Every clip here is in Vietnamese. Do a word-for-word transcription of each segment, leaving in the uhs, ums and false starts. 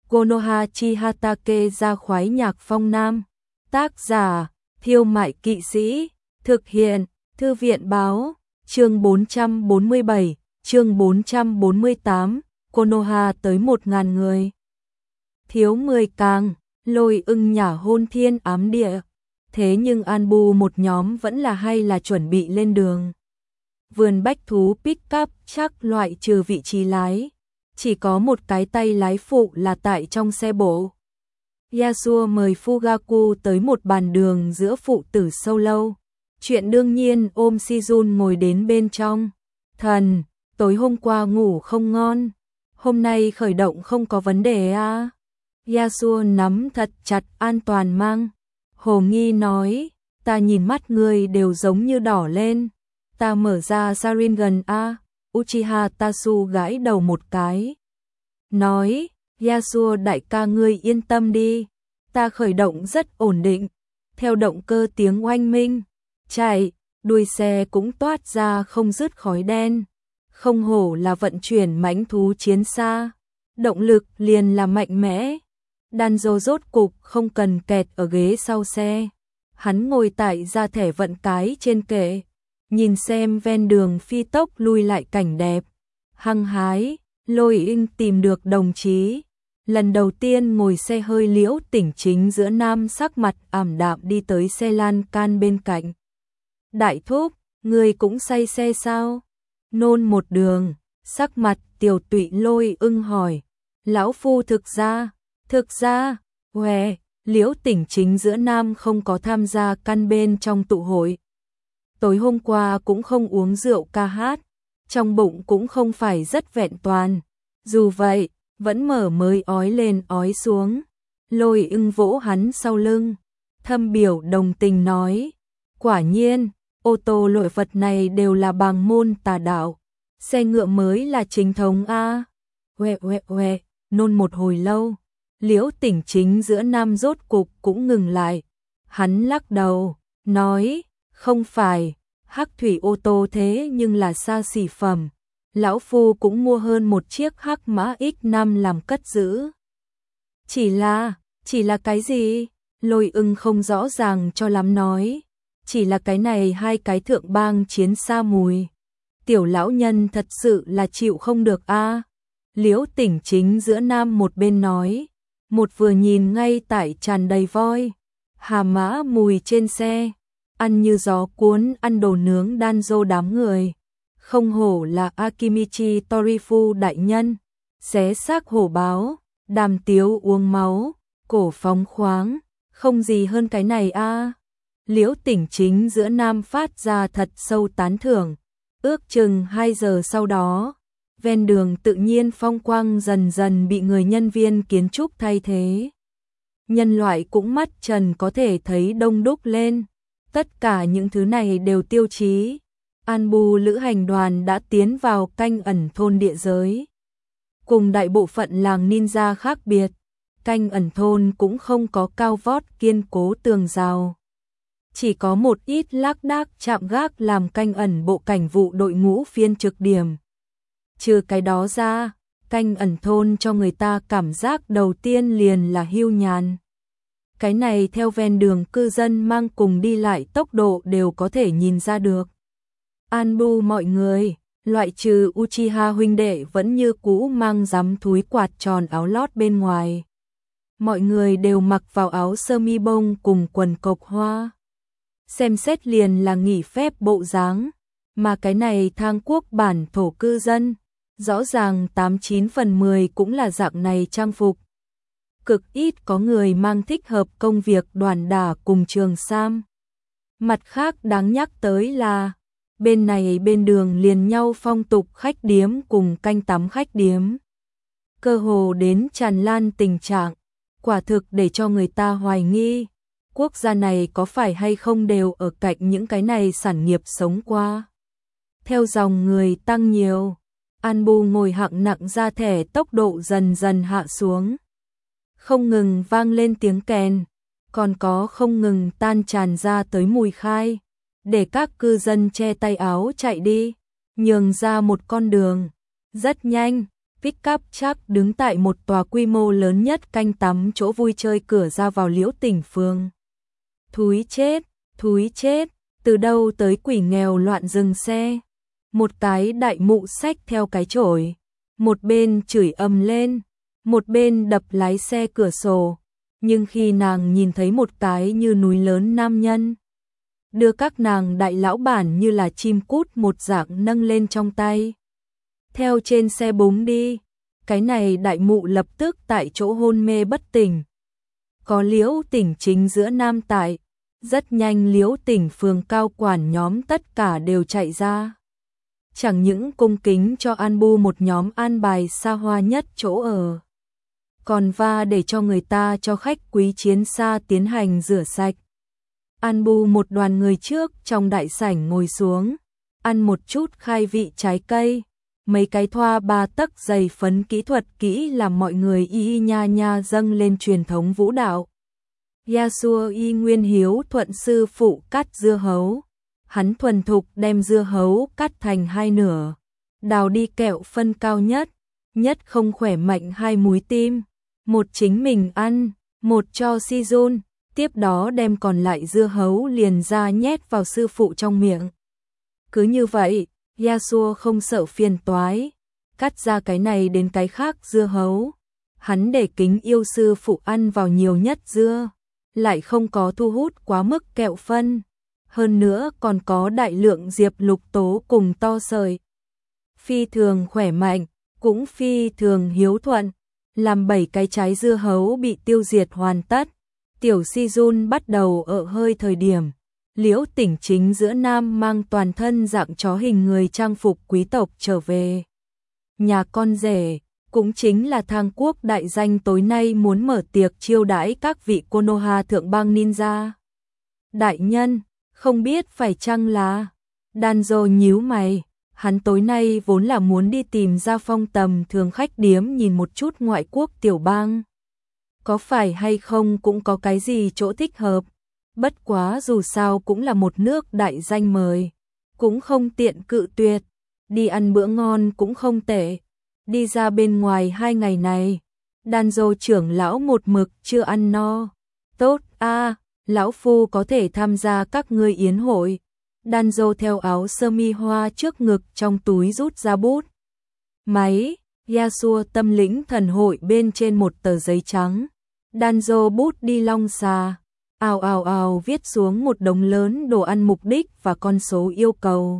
Konoha Chihatake ra khoái nhạc phong nam. Tác giả, Thiêu Mại Kỵ Sĩ. Thực hiện, Thư viện Báo. Chương bốn trăm bốn mươi bảy, chương bốn trăm bốn mươi tám, Konoha tới một ngàn người. Thiếu mười càng, Lôi Ưng nhả hôn thiên ám địa. Thế nhưng Anbu một nhóm vẫn là hay là chuẩn bị lên đường. Vườn bách thú pick-up chắc loại trừ vị trí lái. Chỉ có một cái tay lái phụ là tại trong xe bộ. Yasuo mời Fugaku tới một bàn đường giữa phụ tử sâu lâu. Chuyện đương nhiên ôm Shizun ngồi đến bên trong. Thần, tối hôm qua ngủ không ngon. Hôm nay khởi động không có vấn đề à? Yasuo nắm thật chặt an toàn mang. Hồ Nghi nói, ta nhìn mắt người đều giống như đỏ lên. Ta mở ra Sharingan a. Uchiha Tasu gãi đầu một cái. Nói, Yasuo đại ca ngươi yên tâm đi. Ta khởi động rất ổn định. Theo động cơ tiếng oanh minh. Chạy, đuôi xe cũng toát ra không dứt khói đen. Không hổ là vận chuyển mãnh thú chiến xa. Động lực liền là mạnh mẽ. Danzo rốt cục không cần kẹt ở ghế sau xe. Hắn ngồi tại ra thẻ vận cái trên kệ. Nhìn xem ven đường phi tốc lui lại cảnh đẹp. Hăng hái, Lôi Ưng tìm được đồng chí. Lần đầu tiên ngồi xe hơi liễu tỉnh chính giữa nam sắc mặt ảm đạm đi tới xe lan can bên cạnh. Đại thúc, người cũng say xe sao? Nôn một đường, sắc mặt tiểu tụy Lôi Ưng hỏi. Lão phu thực ra, thực ra, què, liễu tỉnh chính giữa nam không có tham gia căn bên trong tụ hội. Tối hôm qua cũng không uống rượu ca hát, trong bụng cũng không phải rất vẹn toàn. Dù vậy, vẫn mở mới ói lên ói xuống. Lôi Ưng vỗ hắn sau lưng, thâm biểu đồng tình nói. Quả nhiên, ô tô lội vật này đều là bàng môn tà đạo. Xe ngựa mới là chính thống a. Huệ huệ huệ, nôn một hồi lâu. Liễu tỉnh chính giữa nam rốt cục cũng ngừng lại. Hắn lắc đầu, nói, không phải, hắc thủy ô tô thế nhưng là xa xỉ phẩm. Lão phu cũng mua hơn một chiếc hắc mã X năm làm cất giữ. Chỉ là, chỉ là cái gì? Lôi Ưng không rõ ràng cho lắm nói. Chỉ là cái này hai cái thượng bang chiến xa mùi. Tiểu lão nhân thật sự là chịu không được a. Liễu tỉnh chính giữa nam một bên nói. Một vừa nhìn ngay tại tràn đầy voi. Hà mã mùi trên xe. Ăn như gió cuốn ăn đồ nướng Danzo đám người. Không hổ là Akimichi Torifu đại nhân. Xé xác hổ báo, đàm tiếu uống máu, cổ phóng khoáng. Không gì hơn cái này a. Liễu tỉnh chính giữa nam phát ra thật sâu tán thưởng. Ước chừng hai giờ sau đó, ven đường tự nhiên phong quang dần dần bị người nhân viên kiến trúc thay thế. Nhân loại cũng mắt trần có thể thấy đông đúc lên. Tất cả những thứ này đều tiêu chí. Anbu lữ hành đoàn đã tiến vào canh ẩn thôn địa giới. Cùng đại bộ phận làng ninja khác biệt, canh ẩn thôn cũng không có cao vót kiên cố tường rào. Chỉ có một ít lác đác chạm gác làm canh ẩn bộ cảnh vụ đội ngũ phiên trực điểm. Trừ cái đó ra, canh ẩn thôn cho người ta cảm giác đầu tiên liền là hưu nhàn. Cái này theo ven đường cư dân mang cùng đi lại tốc độ đều có thể nhìn ra được. Anbu mọi người, loại trừ Uchiha huynh đệ vẫn như cũ mang dám thúi quạt tròn áo lót bên ngoài. Mọi người đều mặc vào áo sơ mi bông cùng quần cộc hoa. Xem xét liền là nghỉ phép bộ dáng, mà cái này thang quốc bản thổ cư dân, rõ ràng tám chín phần mười cũng là dạng này trang phục. Cực ít có người mang thích hợp công việc đoàn đả cùng trường sam. Mặt khác đáng nhắc tới là, bên này bên đường liền nhau phong tục khách điếm cùng canh tắm khách điếm. Cơ hồ đến tràn lan tình trạng, quả thực để cho người ta hoài nghi. Quốc gia này có phải hay không đều ở cạnh những cái này sản nghiệp sống qua. Theo dòng người tăng nhiều, Anbu ngồi hạng nặng ra thẻ tốc độ dần dần hạ xuống. Không ngừng vang lên tiếng kèn, còn có không ngừng tan tràn ra tới mùi khai, để các cư dân che tay áo chạy đi, nhường ra một con đường. Rất nhanh, Pickup Truck đứng tại một tòa quy mô lớn nhất canh tắm chỗ vui chơi cửa ra vào Liễu Tỉnh Phường. Thúi chết, thúi chết, từ đâu tới quỷ nghèo loạn dừng xe. Một cái đại mụ xách theo cái chổi, một bên chửi ầm lên, một bên đập lái xe cửa sổ. Nhưng khi nàng nhìn thấy một cái như núi lớn nam nhân, đưa các nàng đại lão bản như là chim cút một dạng nâng lên trong tay, theo trên xe búng đi, cái này đại mụ lập tức tại chỗ hôn mê bất tỉnh. Có Liễu Tỉnh chính giữa nam tại, rất nhanh Liễu Tỉnh phường cao quản nhóm tất cả đều chạy ra. Chẳng những cung kính cho An Bu một nhóm an bài xa hoa nhất chỗ ở, còn va để cho người ta cho khách quý chiến xa tiến hành rửa sạch. An Bu một đoàn người trước trong đại sảnh ngồi xuống, ăn một chút khai vị trái cây, mấy cái thoa ba tấc dày phấn kỹ thuật kỹ làm mọi người y y nha nha dâng lên truyền thống vũ đạo. Yasuo y nguyên hiếu thuận sư phụ cắt dưa hấu, hắn thuần thục đem dưa hấu cắt thành hai nửa, đào đi kẹo phân cao nhất, nhất không khỏe mạnh hai múi tim, một chính mình ăn, một cho Si-jun, tiếp đó đem còn lại dưa hấu liền ra nhét vào sư phụ trong miệng. Cứ như vậy, Yasuo không sợ phiền toái, cắt ra cái này đến cái khác dưa hấu. Hắn để kính yêu sư phụ ăn vào nhiều nhất dưa, lại không có thu hút quá mức kẹo phân. Hơn nữa còn có đại lượng diệp lục tố cùng to sợi. Phi thường khỏe mạnh, cũng phi thường hiếu thuận, làm bảy cái trái dưa hấu bị tiêu diệt hoàn tất. Tiểu Si-jun bắt đầu ở hơi thời điểm, Liễu Tỉnh chính giữa nam mang toàn thân dạng chó hình người trang phục quý tộc trở về. Nhà con rể, cũng chính là Thang Quốc đại danh tối nay muốn mở tiệc chiêu đãi các vị Konoha thượng bang ninja. Đại nhân, không biết phải chăng là... Danzo nhíu mày, hắn tối nay vốn là muốn đi tìm ra phong tầm thường khách điếm nhìn một chút ngoại quốc tiểu bang. Có phải hay không cũng có cái gì chỗ thích hợp, bất quá dù sao cũng là một nước đại danh mời, cũng không tiện cự tuyệt, đi ăn bữa ngon cũng không tệ. Đi ra bên ngoài hai ngày này, Danzo trưởng lão một mực chưa ăn no. Tốt a, lão phu có thể tham gia các ngươi yến hội. Danzo theo áo sơ mi hoa trước ngực trong túi rút ra bút máy, Yasuo tâm lĩnh thần hội bên trên một tờ giấy trắng. Danzo bút đi long xà, ào ào ào viết xuống một đống lớn đồ ăn mục đích và con số yêu cầu.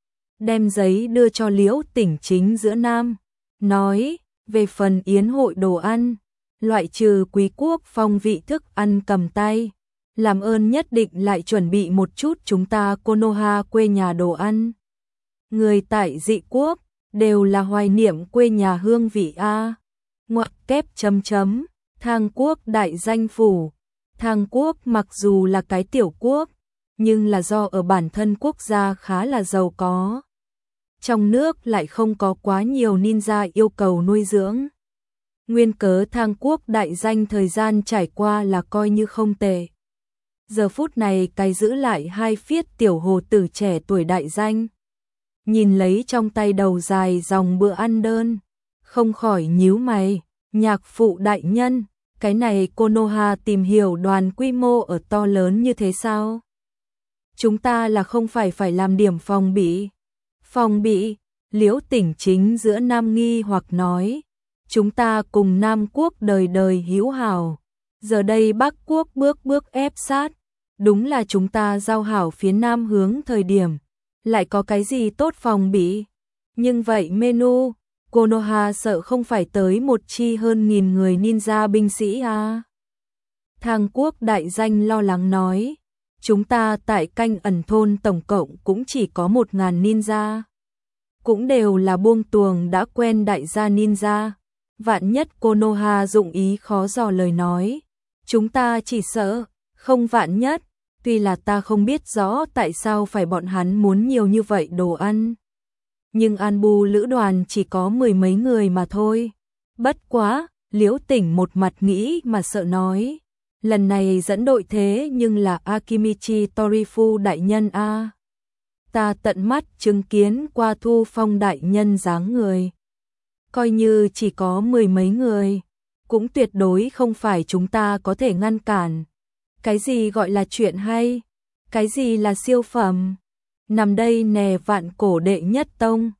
Đem giấy đưa cho Liễu Tỉnh chính giữa nam, nói, về phần yến hội đồ ăn, loại trừ quý quốc phong vị thức ăn cầm tay, làm ơn nhất định lại chuẩn bị một chút chúng ta Konoha quê nhà đồ ăn. Người tại dị quốc, đều là hoài niệm quê nhà hương vị a. Ngoặc kép chấm chấm, Thang Quốc đại danh phủ. Thang Quốc mặc dù là cái tiểu quốc, nhưng là do ở bản thân quốc gia khá là giàu có. Trong nước lại không có quá nhiều ninja yêu cầu nuôi dưỡng. Nguyên cớ Thang Quốc đại danh thời gian trải qua là coi như không tệ. Giờ phút này cái giữ lại hai phiết tiểu hồ tử trẻ tuổi đại danh. Nhìn lấy trong tay đầu dài dòng bữa ăn đơn, không khỏi nhíu mày, nhạc phụ đại nhân, cái này Konoha tìm hiểu đoàn quy mô ở to lớn như thế sao? Chúng ta là không phải phải làm điểm phòng bị. Phòng bị, Liễu Tỉnh chính giữa Nam nghi hoặc nói, chúng ta cùng Nam Quốc đời đời hữu hảo, giờ đây Bắc Quốc bước bước ép sát, đúng là chúng ta giao hảo phía Nam hướng thời điểm, lại có cái gì tốt phòng bị. Nhưng vậy menu, Konoha sợ không phải tới một chi hơn nghìn người ninja binh sĩ à? Thang Quốc đại danh lo lắng nói, chúng ta tại canh ẩn thôn tổng cộng cũng chỉ có một ngàn ninja. Cũng đều là buông tuồng đã quen đại gia ninja. Vạn nhất Konoha dụng ý khó dò lời nói, chúng ta chỉ sợ, không vạn nhất, tuy là ta không biết rõ tại sao phải bọn hắn muốn nhiều như vậy đồ ăn. Nhưng An Bu lữ đoàn chỉ có mười mấy người mà thôi. Bất quá, Liễu Tỉnh một mặt nghĩ mà sợ nói, lần này dẫn đội thế nhưng là Akimichi Torifu đại nhân a. Ta tận mắt chứng kiến qua Thu Phong đại nhân dáng người. coi như chỉ có mười mấy người, cũng tuyệt đối không phải chúng ta có thể ngăn cản. Cái gì gọi là chuyện hay? Cái gì là siêu phẩm? Nằm đây nè vạn cổ đệ nhất tông,